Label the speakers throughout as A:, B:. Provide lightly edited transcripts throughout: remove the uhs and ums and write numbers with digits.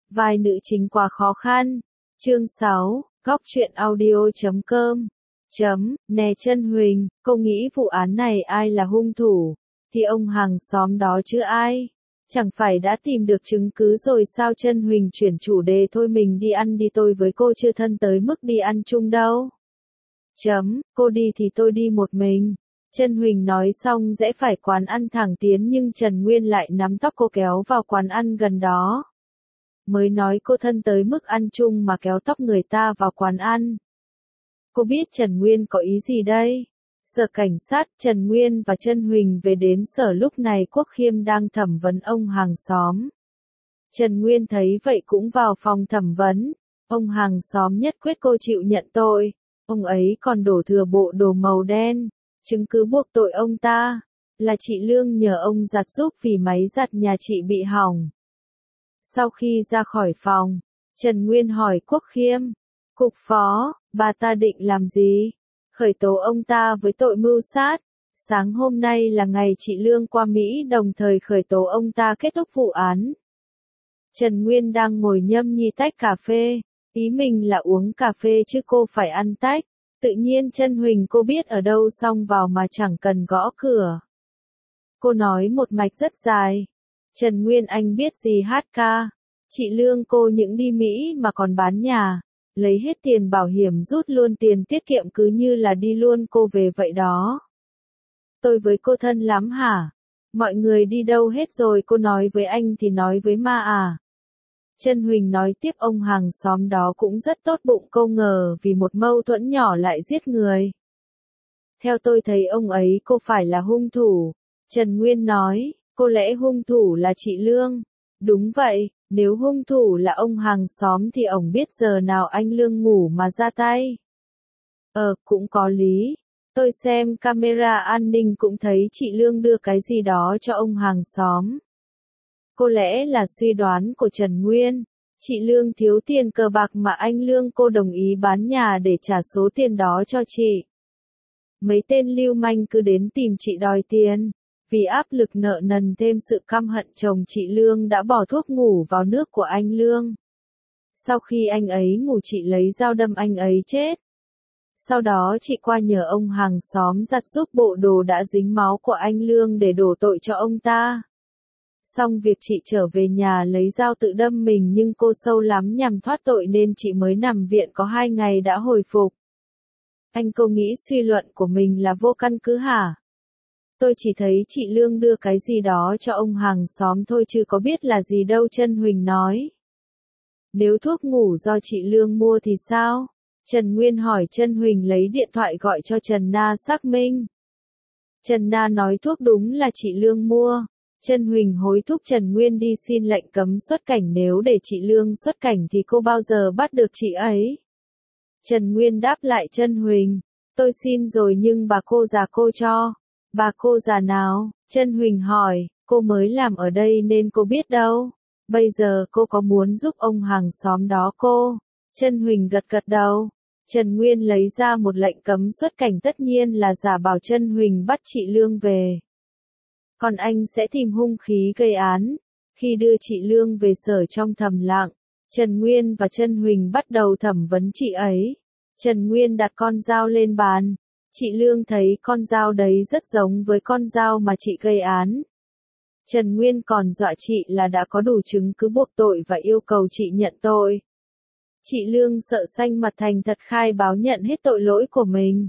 A: Vai nữ chính quá khó khăn. Chương 6, Góc truyện audio.com. Nè Chân Huỳnh, cô nghĩ vụ án này ai là hung thủ? Thì ông hàng xóm đó chứ ai? Chẳng phải đã tìm được chứng cứ rồi sao? Chân Huỳnh chuyển chủ đề thôi, mình đi ăn đi, tôi với cô chưa thân tới mức đi ăn chung đâu. Cô đi thì tôi đi một mình. Chân Huỳnh nói xong rẽ phải quán ăn thẳng tiến, nhưng Trần Nguyên lại nắm tóc cô kéo vào quán ăn gần đó. Mới nói cô thân tới mức ăn chung mà kéo tóc người ta vào quán ăn. Cô biết Trần Nguyên có ý gì đây? Sở cảnh sát, Trần Nguyên và Chân Huỳnh về đến sở, lúc này Quốc Khiêm đang thẩm vấn ông hàng xóm. Trần Nguyên thấy vậy cũng vào phòng thẩm vấn. Ông hàng xóm nhất quyết cô chịu nhận tội. Ông ấy còn đổ thừa bộ đồ màu đen. Chứng cứ buộc tội ông ta là chị Lương nhờ ông giặt giúp vì máy giặt nhà chị bị hỏng. Sau khi ra khỏi phòng, Trần Nguyên hỏi Quốc Khiêm, Cục Phó, bà ta định làm gì? Khởi tố ông ta với tội mưu sát. Sáng hôm nay là ngày chị Lương qua Mỹ, đồng thời khởi tố ông ta kết thúc vụ án. Trần Nguyên đang ngồi nhâm nhi tách cà phê. Ý mình là uống cà phê chứ cô phải ăn tách. Tự nhiên Chân Huỳnh cô biết ở đâu xông vào mà chẳng cần gõ cửa. Cô nói một mạch rất dài. Trần Nguyên, anh biết gì hát ca? Chị Lương cô những đi Mỹ mà còn bán nhà, lấy hết tiền bảo hiểm, rút luôn tiền tiết kiệm, cứ như là đi luôn cô về vậy đó. Tôi với cô thân lắm hả? Mọi người đi đâu hết rồi? Cô nói với anh thì nói với ma à? Chân Huỳnh nói tiếp, ông hàng xóm đó cũng rất tốt bụng, cô ngờ vì một mâu thuẫn nhỏ lại giết người. Theo tôi thấy ông ấy cô phải là hung thủ. Trần Nguyên nói, có lẽ hung thủ là chị Lương. Đúng vậy, nếu hung thủ là ông hàng xóm thì ổng biết giờ nào anh Lương ngủ mà ra tay. Cũng có lý. Tôi xem camera an ninh cũng thấy chị Lương đưa cái gì đó cho ông hàng xóm. Có lẽ là suy đoán của Trần Nguyên. Chị Lương thiếu tiền cờ bạc mà anh Lương cô đồng ý bán nhà để trả số tiền đó cho chị. Mấy tên lưu manh cứ đến tìm chị đòi tiền. Vì áp lực nợ nần thêm sự căm hận, chồng chị Lương đã bỏ thuốc ngủ vào nước của anh Lương. Sau khi anh ấy ngủ, chị lấy dao đâm anh ấy chết. Sau đó chị qua nhờ ông hàng xóm giặt giúp bộ đồ đã dính máu của anh Lương để đổ tội cho ông ta. Xong việc chị trở về nhà lấy dao tự đâm mình, nhưng cô sâu lắm nhằm thoát tội nên chị mới nằm viện có 2 ngày đã hồi phục. Anh cô nghĩ suy luận của mình là vô căn cứ hả? Tôi chỉ thấy chị Lương đưa cái gì đó cho ông hàng xóm thôi chứ có biết là gì đâu. Chân Huỳnh nói. Nếu thuốc ngủ do chị Lương mua thì sao? Trần Nguyên hỏi. Chân Huỳnh lấy điện thoại gọi cho Trần Na xác minh. Trần Na nói thuốc đúng là chị Lương mua. Chân Huỳnh hối thúc Trần Nguyên đi xin lệnh cấm xuất cảnh, nếu để chị Lương xuất cảnh thì cô bao giờ bắt được chị ấy. Trần Nguyên đáp lại Chân Huỳnh, tôi xin rồi nhưng bà cô già cô cho. Bà cô già nào? Chân Huỳnh hỏi, cô mới làm ở đây nên cô biết đâu. Bây giờ cô có muốn giúp ông hàng xóm đó cô? Chân Huỳnh gật gật đầu. Trần Nguyên lấy ra một lệnh cấm xuất cảnh, tất nhiên là giả bảo Chân Huỳnh bắt chị Lương về. Còn anh sẽ tìm hung khí gây án. Khi đưa chị Lương về sở trong thầm lặng, Trần Nguyên và Chân Huỳnh bắt đầu thẩm vấn chị ấy. Trần Nguyên đặt con dao lên bàn. Chị Lương thấy con dao đấy rất giống với con dao mà chị gây án. Trần Nguyên còn dọa chị là đã có đủ chứng cứ buộc tội và yêu cầu chị nhận tội. Chị Lương sợ xanh mặt, thành thật khai báo nhận hết tội lỗi của mình.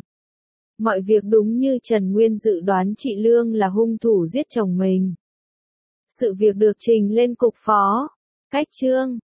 A: Mọi việc đúng như Trần Nguyên dự đoán, chị Lương là hung thủ giết chồng mình. Sự việc được trình lên cục phó. Cách chương